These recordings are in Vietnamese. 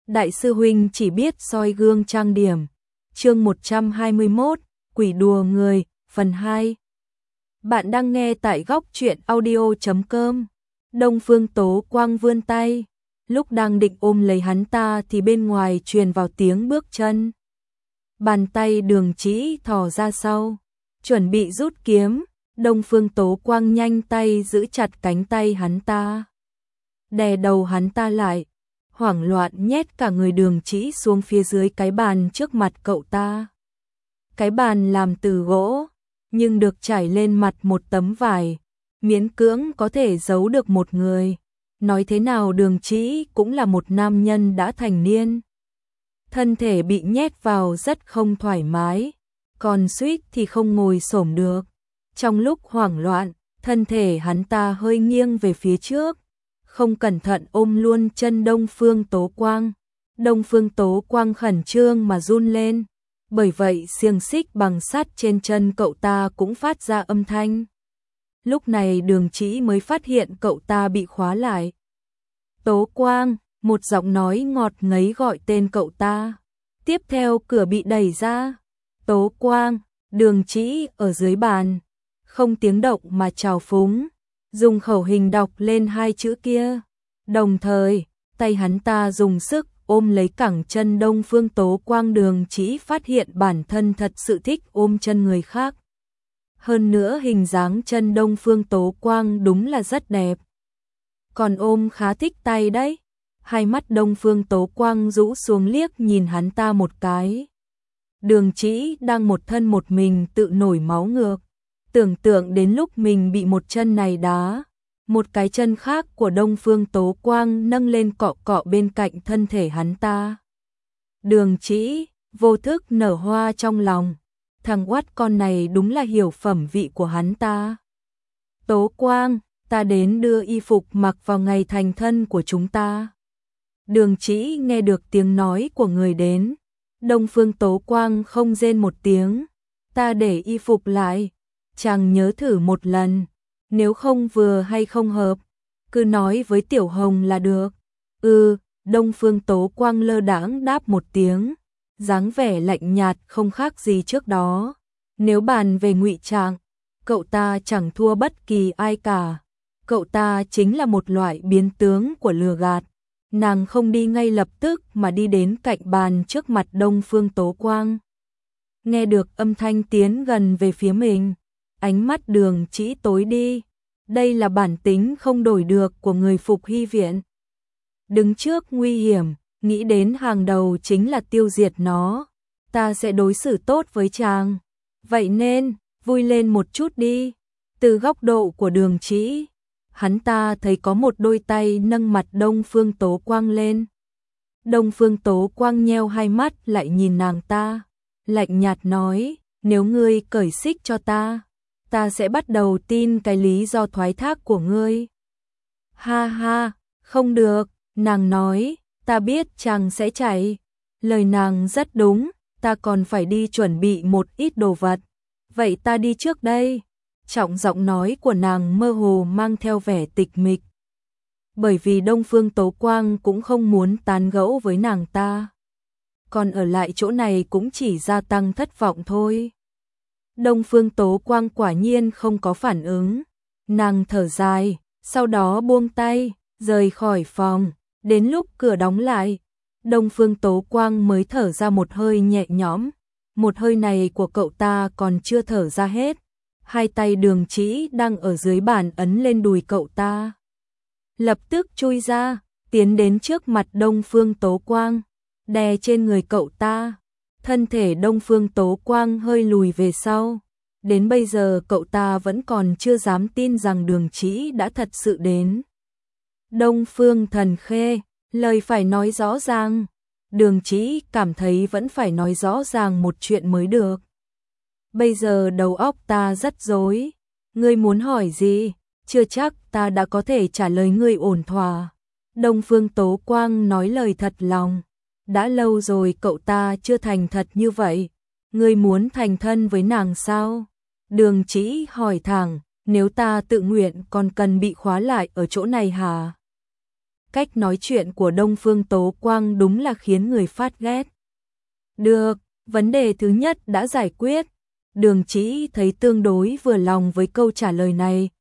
Đại sư huynh chỉ biết soi gương trang điểm. Chương 121, Quỷ đùa người, phần 2. Bạn đang nghe tại góc truyện audio.com. Đông Phương Tố Quang vươn tay, lúc đang định ôm lấy hắn ta thì bên ngoài truyền vào tiếng bước chân. Bàn tay Đường Chỉ thò ra sau, chuẩn bị rút kiếm. Đông Phương Tố Quang nhanh tay giữ chặt cánh tay hắn ta, đè đầu hắn ta lại, hoảng loạn nhét cả người Đường Chỉ xuống phía dưới cái bàn trước mặt cậu ta. Cái bàn làm từ gỗ, nhưng được trải lên mặt một tấm vải, miễn cưỡng có thể giấu được một người. Nói thế nào Đường Chỉ cũng là một nam nhân đã thành niên. Thân thể bị nhét vào rất không thoải mái, còn suýt thì không ngồi xổm được. Trong lúc hoảng loạn, thân thể hắn ta hơi nghiêng về phía trước, không cẩn thận ôm luôn chân Đông Phương Tố Quang. Đông Phương Tố Quang khẩn trương mà run lên, bởi vậy xiềng xích bằng sắt trên chân cậu ta cũng phát ra âm thanh. Lúc này Đường Chỉ mới phát hiện cậu ta bị khóa lại. Tố Quang, một giọng nói ngọt ngấy gọi tên cậu ta. Tiếp theo cửa bị đẩy ra. Tố Quang, Đường Chỉ ở dưới bàn, không tiếng động mà trào phúng, dùng khẩu hình đọc lên hai chữ kia. Đồng thời, tay hắn ta dùng sức ôm lấy cẳng chân Đông Phương Tố Quang. Đường Chỉ phát hiện bản thân thật sự thích ôm chân người khác. Hơn nữa hình dáng chân Đông Phương Tố Quang đúng là rất đẹp. Còn ôm khá thích tay đấy. Hai mắt Đông Phương Tố Quang rũ xuống liếc nhìn hắn ta một cái. Đường Chỉ đang một thân một mình tự nổi máu ngược, tưởng tượng đến lúc mình bị một chân này đá, một cái chân khác của Đông Phương Tố Quang nâng lên cọ cọ bên cạnh thân thể hắn ta. Đường Chỉ vô thức nở hoa trong lòng, thằng oát con này đúng là hiểu phẩm vị của hắn ta. Tố Quang, ta đến đưa y phục mặc vào ngày thành thân của chúng ta. Đường Chỉ nghe được tiếng nói của người đến. Đông Phương Tố Quang không rên một tiếng. Ta để y phục lại, chàng nhớ thử một lần, nếu không vừa hay không hợp, cứ nói với Tiểu Hồng là được. Đông Phương Tố Quang lơ đãng đáp một tiếng, dáng vẻ lạnh nhạt không khác gì trước đó. Nếu bàn về ngụy trang, cậu ta chẳng thua bất kỳ ai cả. Cậu ta chính là một loại biến tướng của lừa gạt. Nàng không đi ngay lập tức mà đi đến cạnh bàn trước mặt Đông Phương Tố Quang. Nghe được âm thanh tiến gần về phía mình, ánh mắt Đường Chỉ tối đi. Đây là bản tính không đổi được của người Phục Hy Viện. Đứng trước nguy hiểm, nghĩ đến hàng đầu chính là tiêu diệt nó. Ta sẽ đối xử tốt với chàng, vậy nên vui lên một chút đi. Từ góc độ của Đường Chỉ, hắn ta thấy có một đôi tay nâng mặt Đông Phương Tố Quang lên. Đông Phương Tố Quang nheo hai mắt lại nhìn nàng ta, lạnh nhạt nói, nếu ngươi cởi xích cho ta, ta sẽ bắt đầu tin cái lý do thoái thác của ngươi. Ha ha, không được, nàng nói, ta biết chàng sẽ chạy. Lời nàng rất đúng, ta còn phải đi chuẩn bị một ít đồ vật. Vậy ta đi trước đây. Trọng giọng nói của nàng mơ hồ mang theo vẻ tịch mịch. Bởi vì Đông Phương Tố Quang cũng không muốn tán gẫu với nàng ta. Còn ở lại chỗ này cũng chỉ gia tăng thất vọng thôi. Đông Phương Tố Quang quả nhiên không có phản ứng. Nàng thở dài, sau đó buông tay, rời khỏi phòng. Đến lúc cửa đóng lại, Đông Phương Tố Quang mới thở ra một hơi nhẹ nhõm. Một hơi này của cậu ta còn chưa thở ra hết. Hai tay Đường Chỉ đang ở dưới bàn ấn lên đùi cậu ta. Lập tức chui ra, tiến đến trước mặt Đông Phương Tố Quang, đè trên người cậu ta. Thân thể Đông Phương Tố Quang hơi lùi về sau. Đến bây giờ cậu ta vẫn còn chưa dám tin rằng Đường Chỉ đã thật sự đến. Đông Phương Thần Khê, lời phải nói rõ ràng. Đường Chỉ cảm thấy vẫn phải nói rõ ràng một chuyện mới được. Bây giờ đầu óc ta rất rối. Ngươi muốn hỏi gì? Chưa chắc ta đã có thể trả lời ngươi ổn thỏa. Đông Phương Tố Quang nói lời thật lòng. Đã lâu rồi cậu ta chưa thành thật như vậy. Ngươi muốn thành thân với nàng sao? Đường Chỉ hỏi thẳng, nếu ta tự nguyện còn cần bị khóa lại ở chỗ này hả? Cách nói chuyện của Đông Phương Tố Quang đúng là khiến người phát ghét. Được, vấn đề thứ nhất đã giải quyết. Đường Chỉ thấy tương đối vừa lòng với câu trả lời này.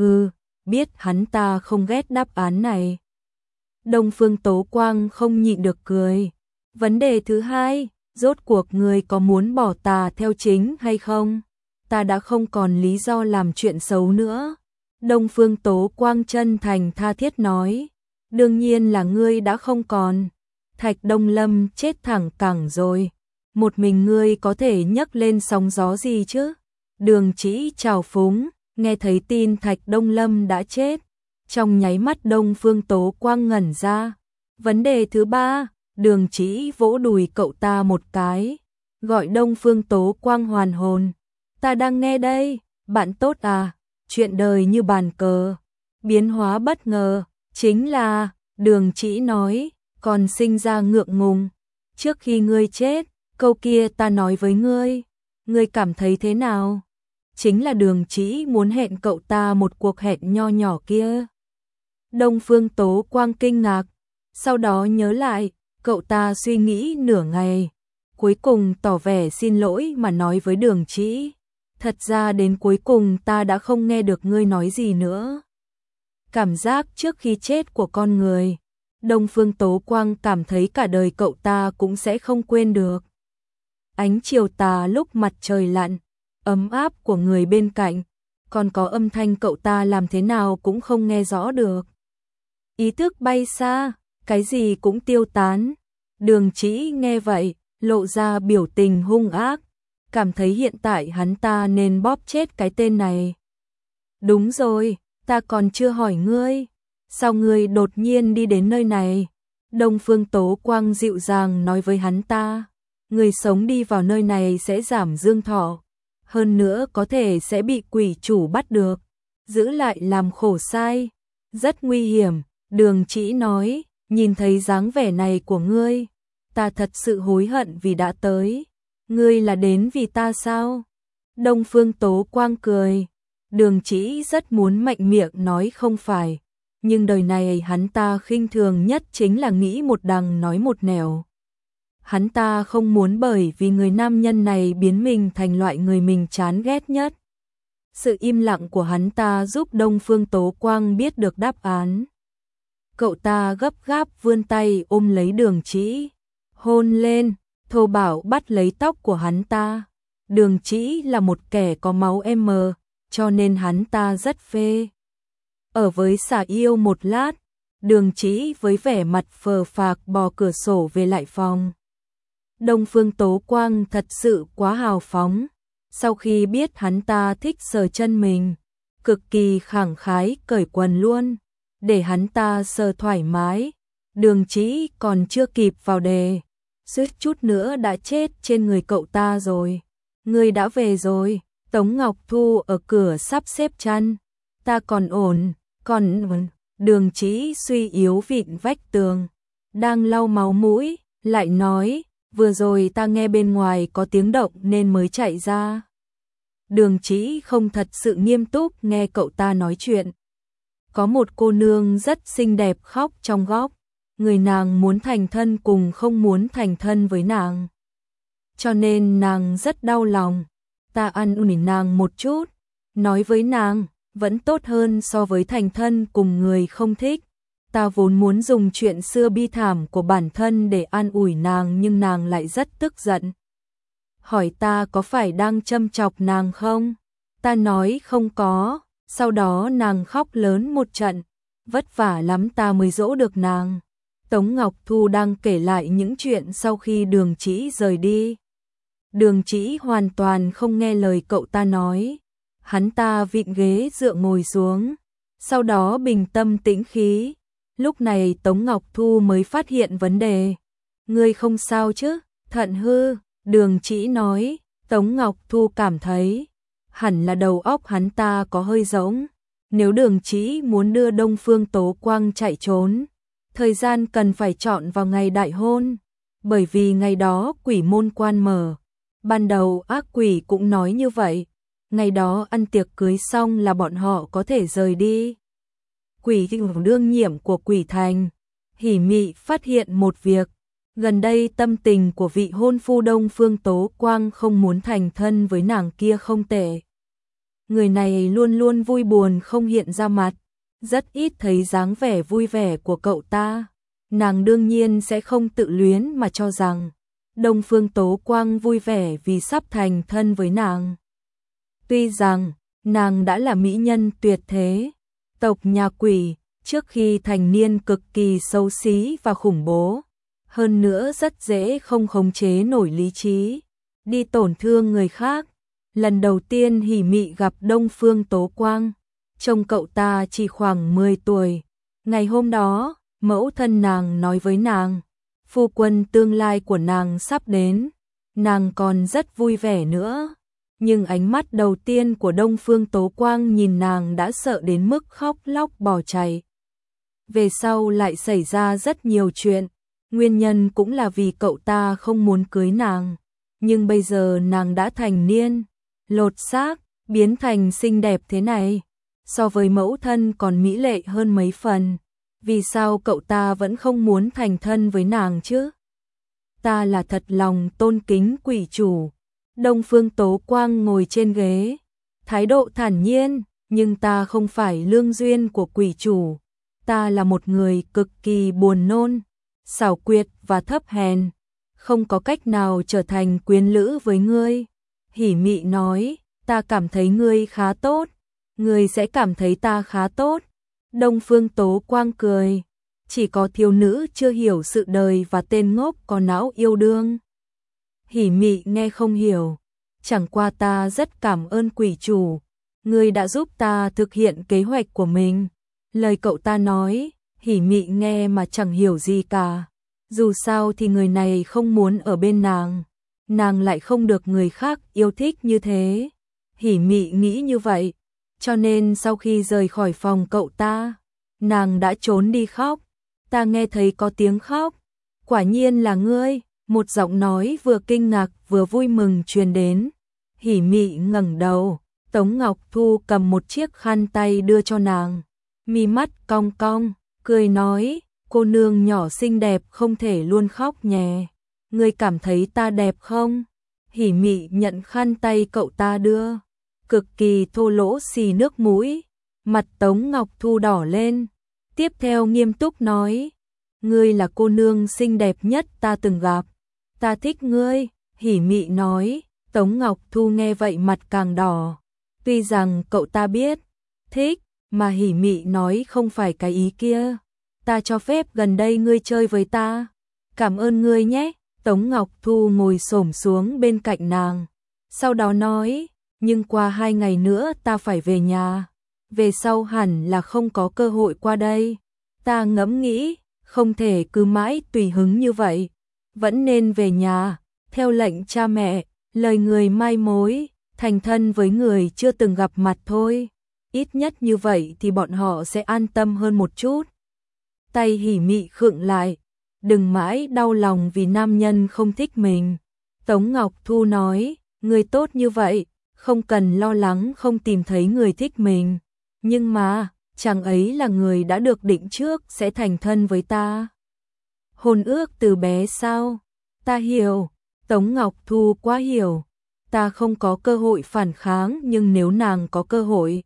Biết hắn ta không ghét đáp án này. Đông Phương Tố Quang không nhịn được cười. Vấn đề thứ hai, rốt cuộc người có muốn bỏ ta theo chính hay không? Ta đã không còn lý do làm chuyện xấu nữa. Đông Phương Tố Quang chân thành tha thiết nói. Đương nhiên là ngươi đã không còn. Thạch Đông Lâm chết thẳng cẳng rồi. Một mình ngươi có thể nhấc lên sóng gió gì chứ? Đường Chỉ trào phúng, nghe thấy tin Thạch Đông Lâm đã chết. Trong nháy mắt Đông Phương Tố Quang ngẩn ra. Vấn đề thứ ba, Đường Chỉ vỗ đùi cậu ta một cái. Gọi Đông Phương Tố Quang hoàn hồn. Ta đang nghe đây, bạn tốt à? Chuyện đời như bàn cờ. Biến hóa bất ngờ, chính là, Đường Chỉ nói, còn sinh ra ngượng ngùng. Trước khi ngươi chết, câu kia ta nói với ngươi cảm thấy thế nào? Chính là Đường Chỉ muốn hẹn cậu ta một cuộc hẹn nho nhỏ kia. Đông Phương Tố Quang kinh ngạc, sau đó nhớ lại, cậu ta suy nghĩ nửa ngày, cuối cùng tỏ vẻ xin lỗi mà nói với Đường Chỉ. Thật ra đến cuối cùng ta đã không nghe được ngươi nói gì nữa. Cảm giác trước khi chết của con người, Đông Phương Tố Quang cảm thấy cả đời cậu ta cũng sẽ không quên được. Ánh chiều tà lúc mặt trời lặn, ấm áp của người bên cạnh, còn có âm thanh cậu ta làm thế nào cũng không nghe rõ được. Ý thức bay xa, cái gì cũng tiêu tán. Đường Chỉ nghe vậy, lộ ra biểu tình hung ác, cảm thấy hiện tại hắn ta nên bóp chết cái tên này. Đúng rồi, ta còn chưa hỏi ngươi, sao ngươi đột nhiên đi đến nơi này? Đông Phương Tố Quang dịu dàng nói với hắn ta, người sống đi vào nơi này sẽ giảm dương thọ, hơn nữa có thể sẽ bị quỷ chủ bắt được, giữ lại làm khổ sai, rất nguy hiểm. Đường Chỉ nói, nhìn thấy dáng vẻ này của ngươi, ta thật sự hối hận vì đã tới. Ngươi là đến vì ta sao? Đông Phương Tố Quang cười. Đường Chỉ rất muốn mạnh miệng nói không phải, nhưng đời này hắn ta khinh thường nhất chính là nghĩ một đằng nói một nẻo. Hắn ta không muốn bởi vì người nam nhân này biến mình thành loại người mình chán ghét nhất. Sự im lặng của hắn ta giúp Đông Phương Tố Quang biết được đáp án. Cậu ta gấp gáp vươn tay ôm lấy Đường Chỉ, hôn lên, thô bạo bắt lấy tóc của hắn ta. Đường Chỉ là một kẻ có máu M, cho nên hắn ta rất phê. Ở với xà yêu một lát, Đường Chỉ với vẻ mặt phờ phạc bò cửa sổ về lại phòng. Đông Phương Tố Quang thật sự quá hào phóng. Sau khi biết hắn ta thích sờ chân mình, cực kỳ khẳng khái cởi quần luôn, để hắn ta sờ thoải mái. Đường Chỉ còn chưa kịp vào đề, suýt chút nữa đã chết trên người cậu ta rồi. Ngươi đã về rồi. Tống Ngọc Thu ở cửa sắp xếp chăn. Ta còn ổn, còn... Đường Chỉ suy yếu vịn vách tường, đang lau máu mũi, lại nói, vừa rồi ta nghe bên ngoài có tiếng động nên mới chạy ra. Đường Chỉ không thật sự nghiêm túc nghe cậu ta nói chuyện. Có một cô nương rất xinh đẹp khóc trong góc, người nàng muốn thành thân cùng không muốn thành thân với nàng. Cho nên nàng rất đau lòng. Ta an ủi nàng một chút, nói với nàng, vẫn tốt hơn so với thành thân cùng người không thích. Ta vốn muốn dùng chuyện xưa bi thảm của bản thân để an ủi nàng nhưng nàng lại rất tức giận. Hỏi ta có phải đang châm chọc nàng không? Ta nói không có, sau đó nàng khóc lớn một trận, vất vả lắm ta mới dỗ được nàng. Tống Ngọc Thu đang kể lại những chuyện sau khi Đường Chỉ rời đi. Đường Chỉ hoàn toàn không nghe lời cậu ta nói. Hắn ta vịn ghế dựa ngồi xuống, sau đó bình tâm tĩnh khí. Lúc này Tống Ngọc Thu mới phát hiện vấn đề. Ngươi không sao chứ? Thận hư, Đường Chỉ nói. Tống Ngọc Thu cảm thấy hẳn là đầu óc hắn ta có hơi rỗng. Nếu Đường Chỉ muốn đưa Đông Phương Tố Quang chạy trốn, thời gian cần phải chọn vào ngày đại hôn, bởi vì ngày đó quỷ môn quan mở. Ban đầu ác quỷ cũng nói như vậy, ngày đó ăn tiệc cưới xong là bọn họ có thể rời đi. Quỷ đương nhiệm của quỷ thành, Hỉ Mị phát hiện một việc, gần đây tâm tình của vị hôn phu Đông Phương Tố Quang không muốn thành thân với nàng kia không tệ. Người này luôn luôn vui buồn không hiện ra mặt, rất ít thấy dáng vẻ vui vẻ của cậu ta. Nàng đương nhiên sẽ không tự luyến mà cho rằng Đông Phương Tố Quang vui vẻ vì sắp thành thân với nàng. Tuy rằng nàng đã là mỹ nhân tuyệt thế, tộc nhà Quỷ, trước khi thành niên cực kỳ xấu xí và khủng bố, hơn nữa rất dễ không khống chế nổi lý trí, đi tổn thương người khác. Lần đầu tiên Hỉ Mị gặp Đông Phương Tố Quang, trông cậu ta chỉ khoảng 10 tuổi. Ngày hôm đó, mẫu thân nàng nói với nàng, phu quân tương lai của nàng sắp đến, nàng còn rất vui vẻ nữa. Nhưng ánh mắt đầu tiên của Đông Phương Tố Quang nhìn nàng đã sợ đến mức khóc lóc bỏ chạy. Về sau lại xảy ra rất nhiều chuyện, nguyên nhân cũng là vì cậu ta không muốn cưới nàng. Nhưng bây giờ nàng đã thành niên, lột xác, biến thành xinh đẹp thế này, so với mẫu thân còn mỹ lệ hơn mấy phần. Vì sao cậu ta vẫn không muốn thành thân với nàng chứ? Ta là thật lòng tôn kính Quỷ chủ. Đông Phương Tố Quang ngồi trên ghế, thái độ thản nhiên, nhưng ta không phải lương duyên của Quỷ chủ. Ta là một người cực kỳ buồn nôn, xảo quyệt và thấp hèn, không có cách nào trở thành quyến lữ với ngươi. Hỉ Mị nói, ta cảm thấy ngươi khá tốt, ngươi sẽ cảm thấy ta khá tốt. Đông Phương Tố Quang cười, chỉ có thiếu nữ chưa hiểu sự đời và tên ngốc có não yêu đương. Hỉ Mị nghe không hiểu, chẳng qua ta rất cảm ơn Quỷ chủ, ngươi đã giúp ta thực hiện kế hoạch của mình. Lời cậu ta nói, Hỉ Mị nghe mà chẳng hiểu gì cả. Dù sao thì người này không muốn ở bên nàng lại không được người khác yêu thích như thế. Hỉ Mị nghĩ như vậy, cho nên sau khi rời khỏi phòng cậu ta, nàng đã trốn đi khóc. Ta nghe thấy có tiếng khóc, quả nhiên là ngươi. Một giọng nói vừa kinh ngạc vừa vui mừng truyền đến. Hỉ Mị ngẩng đầu, Tống Ngọc Thu cầm một chiếc khăn tay đưa cho nàng, mi mắt cong cong, cười nói, cô nương nhỏ xinh đẹp không thể luôn khóc nhè. Ngươi cảm thấy ta đẹp không? Hỉ Mị nhận khăn tay cậu ta đưa, cực kỳ thô lỗ xì nước mũi, mặt Tống Ngọc Thu đỏ lên, tiếp theo nghiêm túc nói, ngươi là cô nương xinh đẹp nhất ta từng gặp, ta thích ngươi. Hỉ Mị nói. Tống Ngọc Thu nghe vậy mặt càng đỏ, tuy rằng cậu ta biết, thích, mà Hỉ Mị nói không phải cái ý kia. Ta cho phép gần đây ngươi chơi với ta, cảm ơn ngươi nhé. Tống Ngọc Thu ngồi xổm xuống bên cạnh nàng, sau đó nói, nhưng qua 2 ngày nữa ta phải về nhà, về sau hẳn là không có cơ hội qua đây. Ta ngẫm nghĩ, không thể cứ mãi tùy hứng như vậy, vẫn nên về nhà, theo lệnh cha mẹ, lời người mai mối, thành thân với người chưa từng gặp mặt thôi. Ít nhất như vậy thì bọn họ sẽ an tâm hơn một chút. Tay Hỉ Mị khựng lại, đừng mãi đau lòng vì nam nhân không thích mình. Tống Ngọc Thu nói, người tốt như vậy, không cần lo lắng không tìm thấy người thích mình. Nhưng mà, chàng ấy là người đã được định trước sẽ thành thân với ta. Hôn ước từ bé sao? Ta hiểu. Tống Ngọc Thu quá hiểu. Ta không có cơ hội phản kháng, nhưng nếu nàng có cơ hội,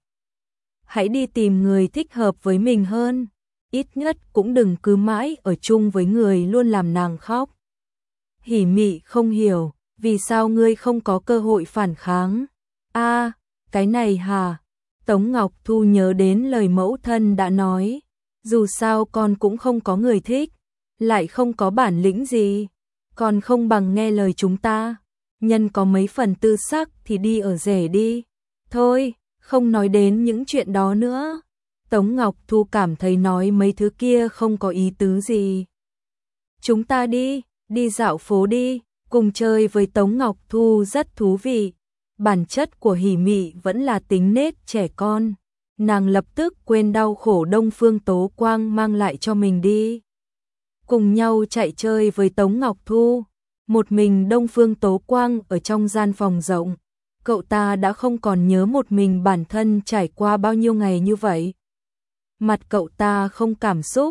hãy đi tìm người thích hợp với mình hơn. Ít nhất cũng đừng cứ mãi ở chung với người luôn làm nàng khóc. Hỉ Mị không hiểu, vì sao ngươi không có cơ hội phản kháng? A, cái này hả? Tống Ngọc Thu nhớ đến lời mẫu thân đã nói, dù sao con cũng không có người thích, lại không có bản lĩnh gì, còn không bằng nghe lời chúng ta. Nhân có mấy phần tư sắc thì đi ở rể đi. Thôi, không nói đến những chuyện đó nữa. Tống Ngọc Thu cảm thấy nói mấy thứ kia không có ý tứ gì. Chúng ta đi dạo phố đi, cùng chơi với Tống Ngọc Thu rất thú vị. Bản chất của Hỉ Mị vẫn là tính nết trẻ con. Nàng lập tức quên đau khổ Đông Phương Tố Quang mang lại cho mình đi. Cùng nhau chạy chơi với Tống Ngọc Thu. Một mình Đông Phương Tố Quang ở trong gian phòng rộng. Cậu ta đã không còn nhớ một mình bản thân trải qua bao nhiêu ngày như vậy. Mặt cậu ta không cảm xúc,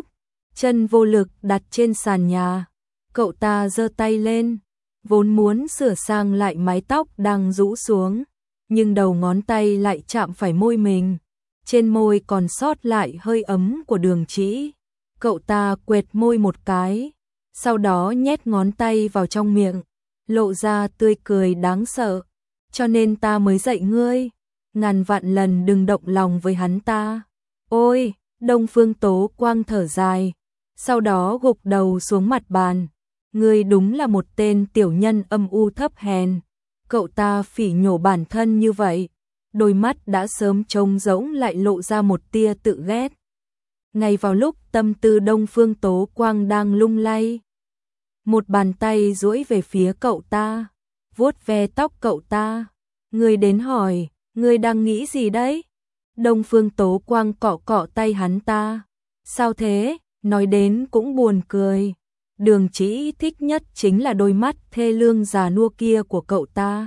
chân vô lực đặt trên sàn nhà. Cậu ta giơ tay lên, vốn muốn sửa sang lại mái tóc đang rũ xuống, nhưng đầu ngón tay lại chạm phải môi mình. Trên môi còn sót lại hơi ấm của Đường Chỉ. Cậu ta quệt môi một cái, sau đó nhét ngón tay vào trong miệng, lộ ra tươi cười đáng sợ. Cho nên ta mới dạy ngươi, ngàn vạn lần đừng động lòng với hắn ta. Ôi, Đông Phương Tố Quang thở dài, sau đó gục đầu xuống mặt bàn. Ngươi đúng là một tên tiểu nhân âm u thấp hèn. Cậu ta phỉ nhổ bản thân như vậy, đôi mắt đã sớm trống rỗng lại lộ ra một tia tự ghét. Ngay vào lúc tâm tư Đông Phương Tố Quang đang lung lay, một bàn tay duỗi về phía cậu ta, vuốt ve tóc cậu ta. Ngươi đến hỏi, ngươi đang nghĩ gì đấy? Đông Phương Tố Quang cọ cọ tay hắn ta. Sao thế? Nói đến cũng buồn cười. Đường Chỉ thích nhất chính là đôi mắt thê lương già nua kia của cậu ta.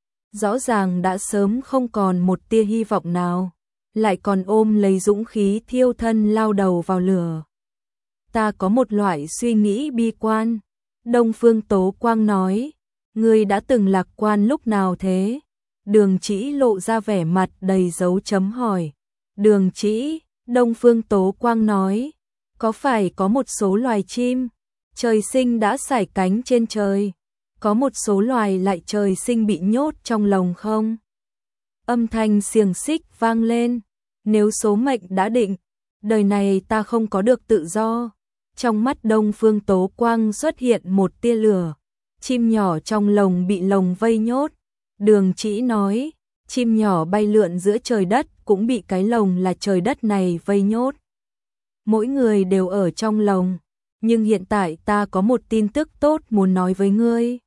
Rõ ràng đã sớm không còn một tia hy vọng nào, lại còn ôm lấy dũng khí thiêu thân lao đầu vào lửa. Ta có một loại suy nghĩ bi quan. Đông Phương Tố Quang nói, ngươi đã từng lạc quan lúc nào thế? Đường Chỉ lộ ra vẻ mặt đầy dấu chấm hỏi. Đường Chỉ, Đông Phương Tố Quang nói, có phải có một số loài chim trời sinh đã sải cánh trên trời, có một số loài lại trời sinh bị nhốt trong lồng không? Âm thanh xiềng xích vang lên. Nếu số mệnh đã định, đời này ta không có được tự do. Trong mắt Đông Phương Tố Quang xuất hiện một tia lửa. Chim nhỏ trong lồng bị lồng vây nhốt. Đường Chỉ nói, chim nhỏ bay lượn giữa trời đất cũng bị cái lồng là trời đất này vây nhốt. Mỗi người đều ở trong lồng, nhưng hiện tại ta có một tin tức tốt muốn nói với ngươi.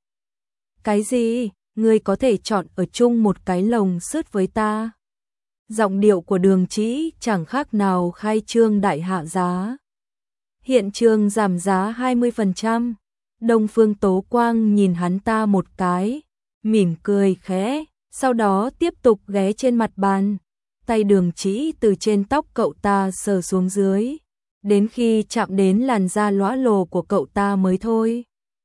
Cái gì? Ngươi có thể chọn ở chung một cái lồng sứt với ta. Giọng điệu của Đường Chỉ chẳng khác nào khai trương đại hạ giá. Hiện trường giảm giá 20%. Đông Phương Tố Quang nhìn hắn ta một cái, mỉm cười khẽ, sau đó tiếp tục ghé trên mặt bàn. Tay Đường Chỉ từ trên tóc cậu ta sờ xuống dưới, đến khi chạm đến làn da lõa lồ của cậu ta mới thôi.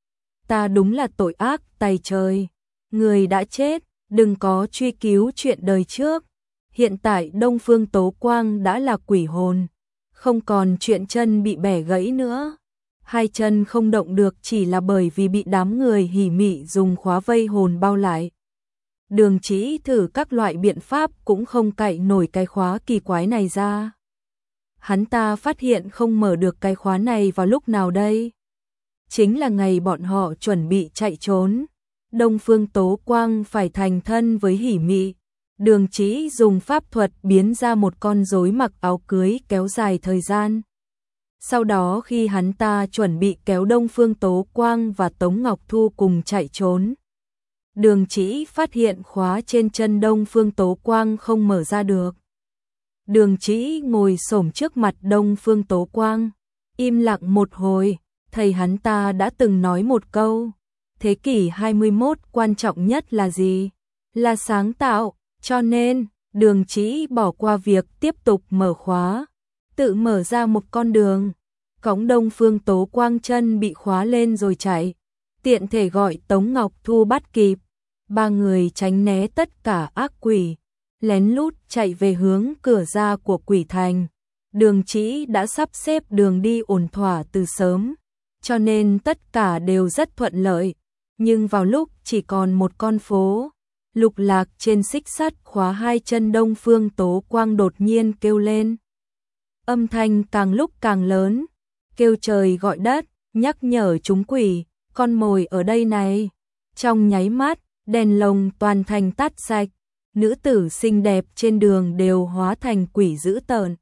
Ta đúng là tội ác tày trời. Người đã chết, đừng có truy cứu chuyện đời trước. Hiện tại Đông Phương Tố Quang đã là quỷ hồn, không còn chuyện chân bị bẻ gãy nữa. Hai chân không động được chỉ là bởi vì bị đám người hỉ mị dùng khóa vây hồn bao lại. Đường Chỉ thử các loại biện pháp cũng không cạy nổi cái khóa kỳ quái này ra. Hắn ta phát hiện không mở được cái khóa này vào lúc nào đây? Chính là ngày bọn họ chuẩn bị chạy trốn. Đông Phương Tố Quang phải thành thân với hỉ mị. Đường Chỉ dùng pháp thuật biến ra một con rối mặc áo cưới kéo dài thời gian. Sau đó khi hắn ta chuẩn bị kéo Đông Phương Tố Quang và Tống Ngọc Thu cùng chạy trốn, Đường Chỉ phát hiện khóa trên chân Đông Phương Tố Quang không mở ra được. Đường Chỉ ngồi xổm trước mặt Đông Phương Tố Quang, im lặng một hồi, thầy hắn ta đã từng nói một câu, thế kỷ 21 quan trọng nhất là gì? Là sáng tạo, cho nên, Đường Chỉ bỏ qua việc tiếp tục mở khóa, tự mở ra một con đường, cõng Đông Phương Tố Quang chân bị khóa lên rồi chạy, tiện thể gọi Tống Ngọc Thu bắt kịp. Ba người tránh né tất cả ác quỷ, lén lút chạy về hướng cửa ra của quỷ thành. Đường Chỉ đã sắp xếp đường đi ổn thỏa từ sớm, cho nên tất cả đều rất thuận lợi. Nhưng vào lúc chỉ còn một con phố, Lục Lạc trên xích sắt khóa hai chân Đông Phương Tố Quang đột nhiên kêu lên. Âm thanh càng lúc càng lớn, kêu trời gọi đất, nhắc nhở chúng quỷ, con mồi ở đây này. Trong nháy mắt, đèn lồng toàn thành tắt sạch, nữ tử xinh đẹp trên đường đều hóa thành quỷ dữ tợn.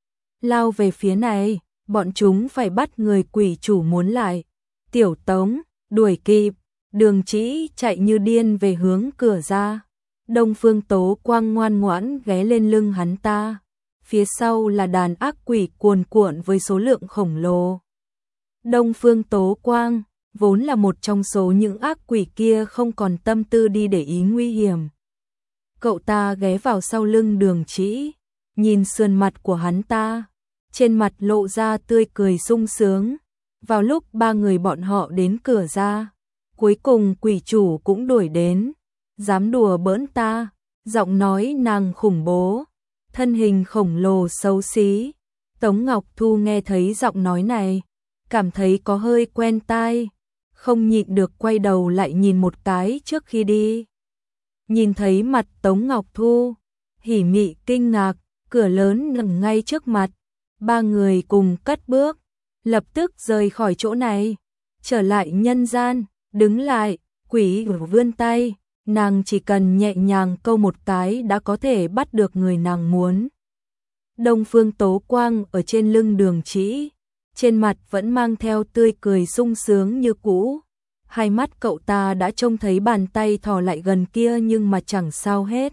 Lao về phía này, bọn chúng phải bắt người quỷ chủ muốn lại. Tiểu Tống, đuổi kịp, Đường Chỉ chạy như điên về hướng cửa ra. Đông Phương Tố Quang ngoan ngoãn ghé lên lưng hắn ta. Phía sau là đàn ác quỷ cuồn cuộn với số lượng khổng lồ. Đông Phương Tố Quang vốn là một trong số những ác quỷ kia không còn tâm tư đi để ý nguy hiểm. Cậu ta ghé vào sau lưng Đường Chỉ, nhìn sườn mặt của hắn ta. trên mặt lộ ra tươi cười sung sướng. Vào lúc ba người bọn họ đến cửa ra, cuối cùng quỷ chủ cũng đuổi đến. Dám đùa bỡn ta, giọng nói nàng khủng bố, thân hình khổng lồ xấu xí. Tống Ngọc Thu nghe thấy giọng nói này, cảm thấy có hơi quen tai, không nhịn được quay đầu lại nhìn một cái trước khi đi. Nhìn thấy mặt Tống Ngọc Thu, hỉ mị kinh ngạc, cửa lớn nằm ngay trước mặt. Ba người cùng cất bước, lập tức rời khỏi chỗ này, trở lại nhân gian, đứng lại, quỷ vươn tay, nàng chỉ cần nhẹ nhàng câu một cái đã có thể bắt được người nàng muốn. Đông Phương Tố Quang ở trên lưng Đường Trĩ, trên mặt vẫn mang theo tươi cười sung sướng như cũ. Hai mắt cậu ta đã trông thấy bàn tay thò lại gần kia nhưng mà chẳng sao hết.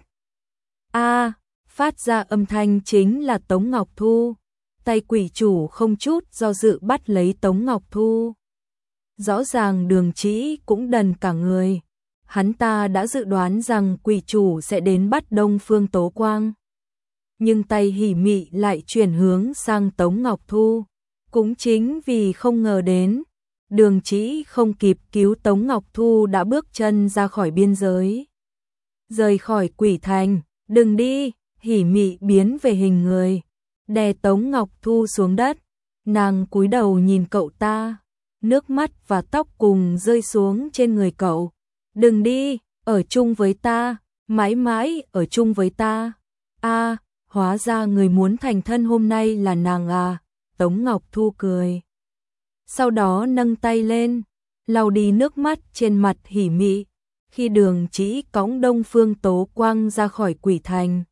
Phát ra âm thanh chính là Tống Ngọc Thu. Tay quỷ chủ không chút do dự bắt lấy Tống Ngọc Thu. Rõ ràng Đường Trĩ cũng đần cả người. Hắn ta đã dự đoán rằng quỷ chủ sẽ đến bắt Đông Phương Tố Quang. Nhưng tay hỉ mị lại chuyển hướng sang Tống Ngọc Thu. Cũng chính vì không ngờ đến, Đường Trĩ không kịp cứu Tống Ngọc Thu đã bước chân ra khỏi biên giới. Rời khỏi quỷ thành, đừng đi, hỉ mị biến về hình người, đè Tống Ngọc Thu xuống đất. Nàng cúi đầu nhìn cậu ta, nước mắt và tóc cùng rơi xuống trên người cậu. Đừng đi, ở chung với ta, mãi mãi ở chung với ta. Hóa ra người muốn thành thân hôm nay là nàng à, Tống Ngọc Thu cười. Sau đó nâng tay lên, lau đi nước mắt trên mặt hỉ mị. Khi Đường Trĩ cõng Đông Phương Tố Quang ra khỏi quỷ thành,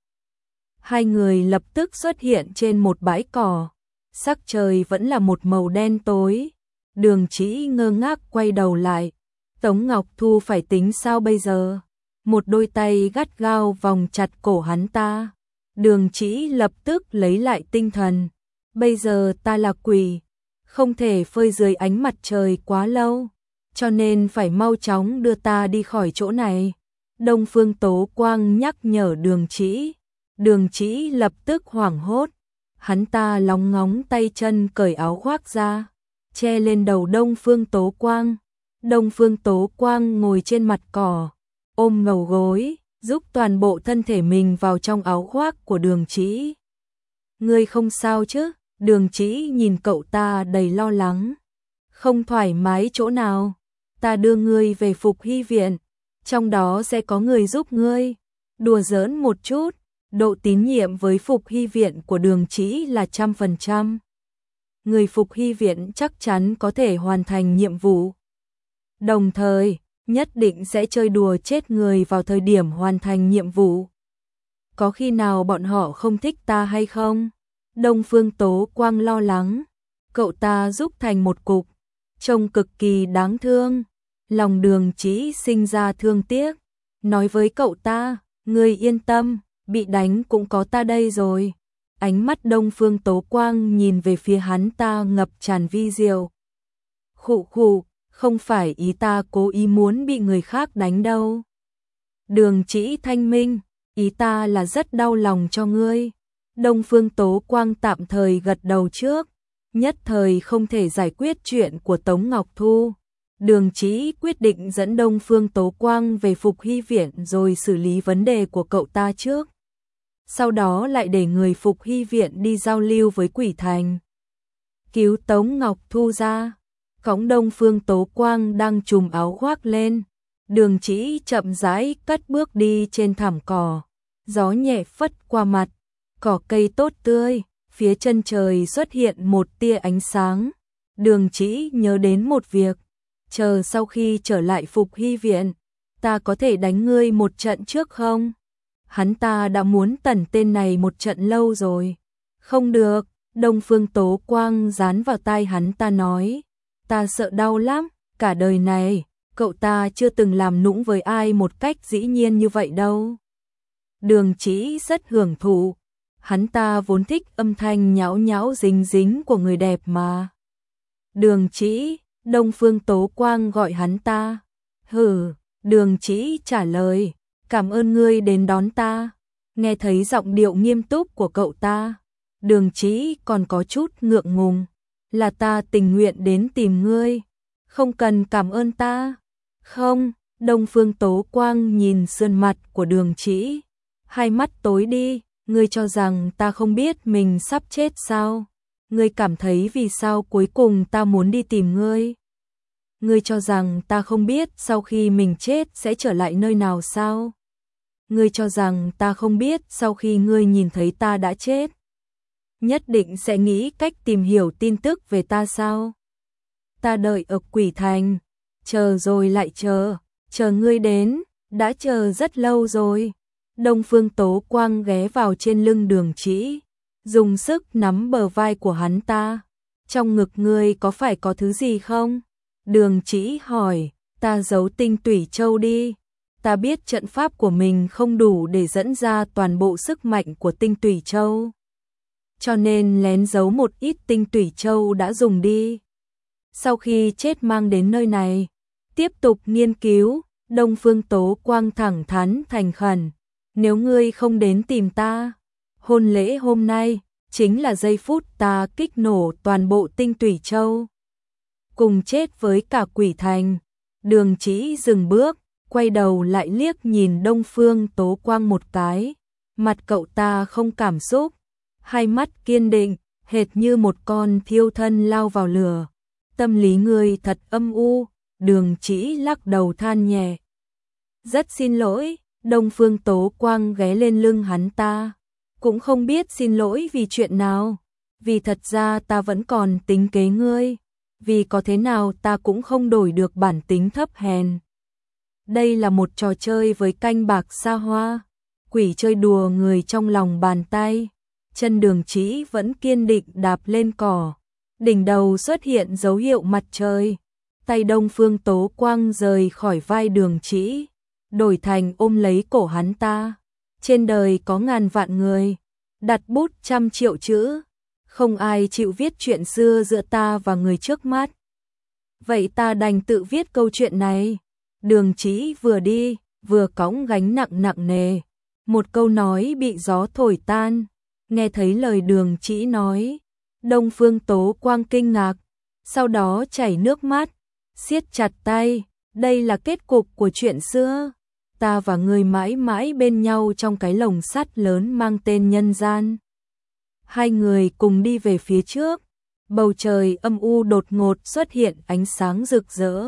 hai người lập tức xuất hiện trên một bãi cỏ. Sắc trời vẫn là một màu đen tối. Đường Trĩ ngơ ngác quay đầu lại. Tống Ngọc Thu phải tính sao bây giờ? Một đôi tay gắt gao vòng chặt cổ hắn ta. Đường Trĩ lập tức lấy lại tinh thần. Bây giờ ta là quỷ, không thể phơi dưới ánh mặt trời quá lâu, cho nên phải mau chóng đưa ta đi khỏi chỗ này. Đông Phương Tố Quang nhắc nhở Đường Trĩ. Đường Trĩ lập tức hoảng hốt. Hắn ta lóng ngóng tay chân cởi áo khoác ra, che lên đầu Đông Phương Tố Quang. Đông Phương Tố Quang ngồi trên mặt cỏ, ôm ngầu gối, giúp toàn bộ thân thể mình vào trong áo khoác của Đường Trĩ. Ngươi không sao chứ? Đường Trĩ nhìn cậu ta đầy lo lắng. Không thoải mái chỗ nào? Ta đưa ngươi về Phục Hy viện, trong đó sẽ có người giúp ngươi. Đùa giỡn một chút, độ tín nhiệm với Phục Hy viện của Đường Trĩ là 100%. Người Phục Hy viện chắc chắn có thể hoàn thành nhiệm vụ. Đồng thời, nhất định sẽ chơi đùa chết người vào thời điểm hoàn thành nhiệm vụ. Có khi nào bọn họ không thích ta hay không? Đông Phương Tố Quang lo lắng. Cậu ta giúp thành một cục, trông cực kỳ đáng thương. Lòng Đường Trĩ sinh ra thương tiếc, nói với cậu ta, ngươi yên tâm, bị đánh cũng có ta đây rồi. Ánh mắt Đông Phương Tố Quang nhìn về phía hắn ta ngập tràn vi diệu. Khụ khụ, không phải ý ta cố ý muốn bị người khác đánh đâu. Đường Trĩ thanh minh, ý ta là rất đau lòng cho ngươi. Đông Phương Tố Quang tạm thời gật đầu trước, nhất thời không thể giải quyết chuyện của Tống Ngọc Thu. Đường Trĩ quyết định dẫn Đông Phương Tố Quang về Phục Hy viện rồi xử lý vấn đề của cậu ta trước. Sau đó lại để người Phục Hy viện đi giao lưu với quỷ thành. Cứu Tống Ngọc Thu ra, cõng Đông Phương Tố Quang đang trùm áo khoác lên. Đường Trĩ chậm rãi cất bước đi trên thảm cỏ, gió nhẹ phất qua mặt, cỏ cây tốt tươi, phía chân trời xuất hiện một tia ánh sáng. Đường Trĩ nhớ đến một việc, chờ sau khi trở lại Phục Hy viện, ta có thể đánh ngươi một trận trước không? Hắn ta đã muốn tẩn tên này một trận lâu rồi. Không được, Đông Phương Tố Quang dán vào tai hắn ta nói, ta sợ đau lắm, cả đời này, cậu ta chưa từng làm nũng với ai một cách dĩ nhiên như vậy đâu. Đường Trĩ rất hưởng thụ, hắn ta vốn thích âm thanh nhão nhão dính dính của người đẹp mà. Đường Trĩ, Đông Phương Tố Quang gọi hắn ta. Hừ, Đường Trĩ trả lời, cảm ơn ngươi đến đón ta. Nghe thấy giọng điệu nghiêm túc của cậu ta, Đường Chỉ còn có chút ngượng ngùng. Là ta tình nguyện đến tìm ngươi, không cần cảm ơn ta. Không, Đông Phương Tố Quang nhìn sườn mặt của Đường Chỉ, hai mắt tối đi, ngươi cho rằng ta không biết mình sắp chết sao? Ngươi cảm thấy vì sao cuối cùng ta muốn đi tìm ngươi? Ngươi cho rằng ta không biết sau khi mình chết sẽ trở lại nơi nào sao? Ngươi cho rằng ta không biết sau khi ngươi nhìn thấy ta đã chết, nhất định sẽ nghĩ cách tìm hiểu tin tức về ta sao? Ta đợi ở Quỷ Thành, chờ rồi lại chờ ngươi đến, đã chờ rất lâu rồi. Đông Phương Tố Quang ghé vào trên lưng Đường Chỉ, dùng sức nắm bờ vai của hắn ta. Trong ngực ngươi có phải có thứ gì không? Đường Chỉ hỏi, ta giấu tinh tủy châu đi. Ta biết trận pháp của mình không đủ để dẫn ra toàn bộ sức mạnh của tinh tủy châu, cho nên lén giấu một ít tinh tủy châu đã dùng đi. Sau khi chết mang đến nơi này, tiếp tục nghiên cứu. Đông Phương Tố Quang thẳng thắn thành khẩn, nếu ngươi không đến tìm ta, hôn lễ hôm nay chính là giây phút ta kích nổ toàn bộ tinh tủy châu, cùng chết với cả Quỷ Thành. Đường Chỉ dừng bước, quay đầu lại liếc nhìn Đông Phương Tố Quang một cái, mặt cậu ta không cảm xúc, hai mắt kiên định, hệt như một con thiêu thân lao vào lửa. Tâm lý ngươi thật âm u. Đường Chỉ lắc đầu than nhẹ. Rất xin lỗi. Đông Phương Tố Quang ghé lên lưng hắn ta, cũng không biết xin lỗi vì chuyện nào, vì thật ra ta vẫn còn tính kế ngươi, vì có thế nào ta cũng không đổi được bản tính thấp hèn. Đây là một trò chơi với canh bạc xa hoa, quỷ chơi đùa người trong lòng bàn tay. Chân Đường Chỉ vẫn kiên định đạp lên cỏ, đỉnh đầu xuất hiện dấu hiệu mặt trời. Tay Đông Phương Tố Quang rời khỏi vai Đường Chỉ, đổi thành ôm lấy cổ hắn ta. Trên đời có ngàn vạn người, đặt bút 100 triệu chữ, không ai chịu viết chuyện xưa giữa ta và người trước mắt. Vậy ta đành tự viết câu chuyện này. Đường Chỉ vừa đi, vừa cõng gánh nặng nặng nề. Một câu nói bị gió thổi tan. Nghe thấy lời Đường Chỉ nói, Đông Phương Tố Quang kinh ngạc, sau đó chảy nước mắt, siết chặt tay. Đây là kết cục của chuyện xưa. Ta và ngươi mãi mãi bên nhau trong cái lồng sắt lớn mang tên nhân gian. Hai người cùng đi về phía trước. Bầu trời âm u đột ngột xuất hiện ánh sáng rực rỡ.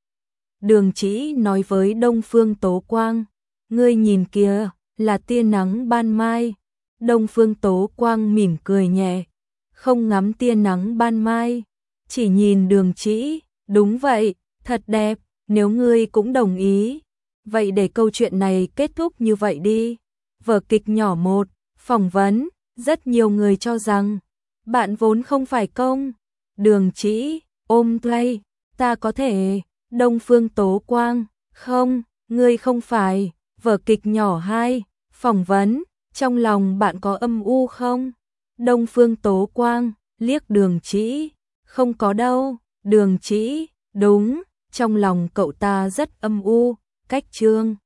Đường Chỉ nói với Đông Phương Tố Quang, ngươi nhìn kìa, là tia nắng ban mai. Đông Phương Tố Quang mỉm cười nhẹ, không ngắm tia nắng ban mai, chỉ nhìn Đường Chỉ. Đúng vậy, thật đẹp, nếu ngươi cũng đồng ý, vậy để câu chuyện này kết thúc như vậy đi. Vở kịch nhỏ 1, phỏng vấn. Rất nhiều người cho rằng bạn vốn không phải công. Đường Chỉ ôm thay, ta có thể. Đông Phương Tố Quang, không, ngươi không phải. Vở kịch nhỏ 2, phỏng vấn. Trong lòng bạn có âm u không? Đông Phương Tố Quang liếc Đường Chỉ, không có đâu. Đường Chỉ, đúng, trong lòng cậu ta rất âm u. Cách chương